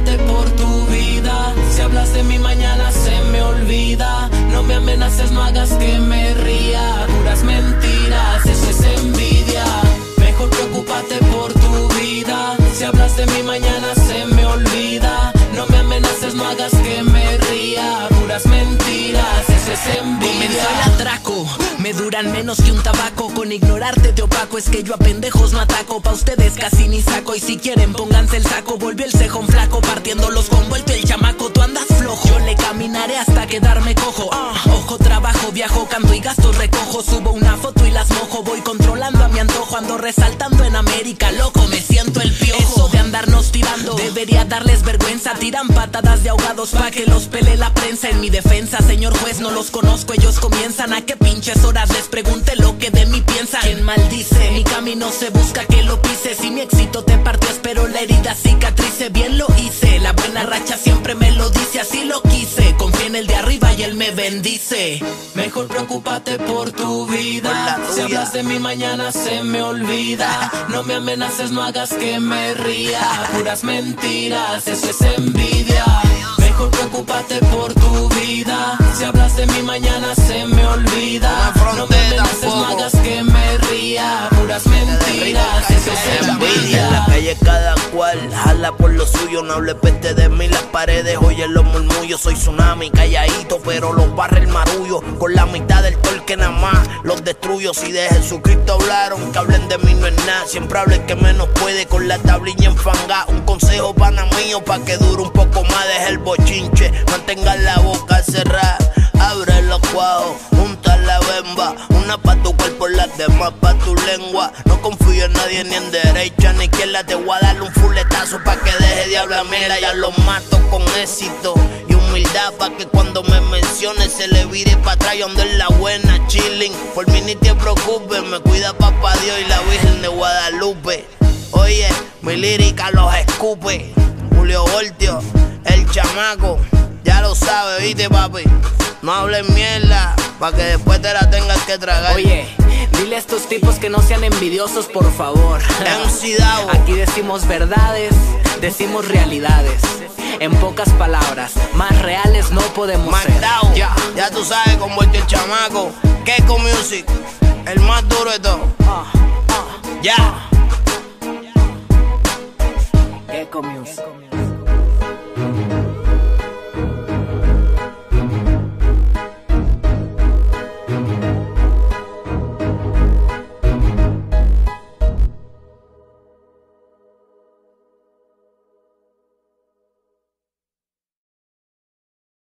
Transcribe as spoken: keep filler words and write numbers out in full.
preocúpate por tu vida. Si hablas de mi mañana se me olvida. No me amenaces, no hagas que me ría. Puras mentiras, eso es envidia. Mejor preocúpate por tu vida. Si hablas de mi mañana se me olvida. No me amenaces, no hagas que me ría. Puras mentiras, eso es envidia. Comenzó el atraco, me duran menos que un tabaco. Con ignorarte te opaco, es que yo a pendejos no ataco. Pa' ustedes casi ni saco, y si quieren pónganse el saco. Volvió el cejón flaco, partiéndolos con vuelto el chamaco. Tú andas flojo, yo le caminaré hasta quedarme cojo. uh, Ojo, trabajo, viajo, canto y gastos recojo. Subo una foto y las mojo, voy controlando a mi antojo. Ando resaltando en América, loco, me siento el piojo. Eso de andarnos tirando debería darles vergüenza. Tiran patadas de ahogados pa' que los pele la prensa. En mi defensa, señor juez, no los conozco, ellos comienzan. A qué pinches horas les pregunte lo que de mí piensan. ¿Quién maldice? Mi camino se busca que lo pise. Si mi éxito te partió, espero la herida cicatrice. Bien lo hice, la buena racha siempre me lo dice, así lo quise. Confía en el de arriba y él me bendice. Mejor preocúpate por tu vida. Si hablas de mi mañana se me olvida. No me amenaces, no hagas que me ría. Puras mentiras, eso es envidia. Mejor preocúpate por tu vida. Si hablas de mi mañana se me olvida. No me amenaces, no hagas que me ría. Puras mentiras, eso es envidia. En la calle cada cual jala por lo suyo. No hable peste de mí, las paredes oyen los murmullos. Soy tsunami, calladito, pero los barre el marullo. Con la mitad del torque nada más los destruyo. Si de Jesucristo hablaron, que hablen de mí no es nada. Siempre hable el que menos puede, con la tablilla enfangada. Un consejo pana mío, pa' que dure un poco más. Deje el bochinche, mantenga la boca cerrada. Abre los cuajos, junta la bemba. Una pa' tu cuerpo, las demás pa' tu lengua. No confío en nadie, ni en derecha ni izquierda. Te voy a darle un fuletazo pa' que deje de hablar mierda. Ya lo mato con éxito y humildad, pa' que cuando me mencione se le vire pa' atrás. Yo ando en la buena, chilling. Por mí ni te preocupes, me cuida papá Dios y la Virgen de Guadalupe. Oye, mi lírica los escupe. Julio Voltio, el chamaco, ya lo sabes, viste papi. No hables mierda, pa' que después te la tengas que tragar. Oye, dile a estos tipos que no sean envidiosos, por favor. M C Davo. Aquí decimos verdades, decimos realidades. En pocas palabras, más reales no podemos Mac ser. Davo, Ya, ya tú sabes cómo Voltio el chamaco. Keiko Music, el más duro de todo. uh, uh, Ya. Keiko Music.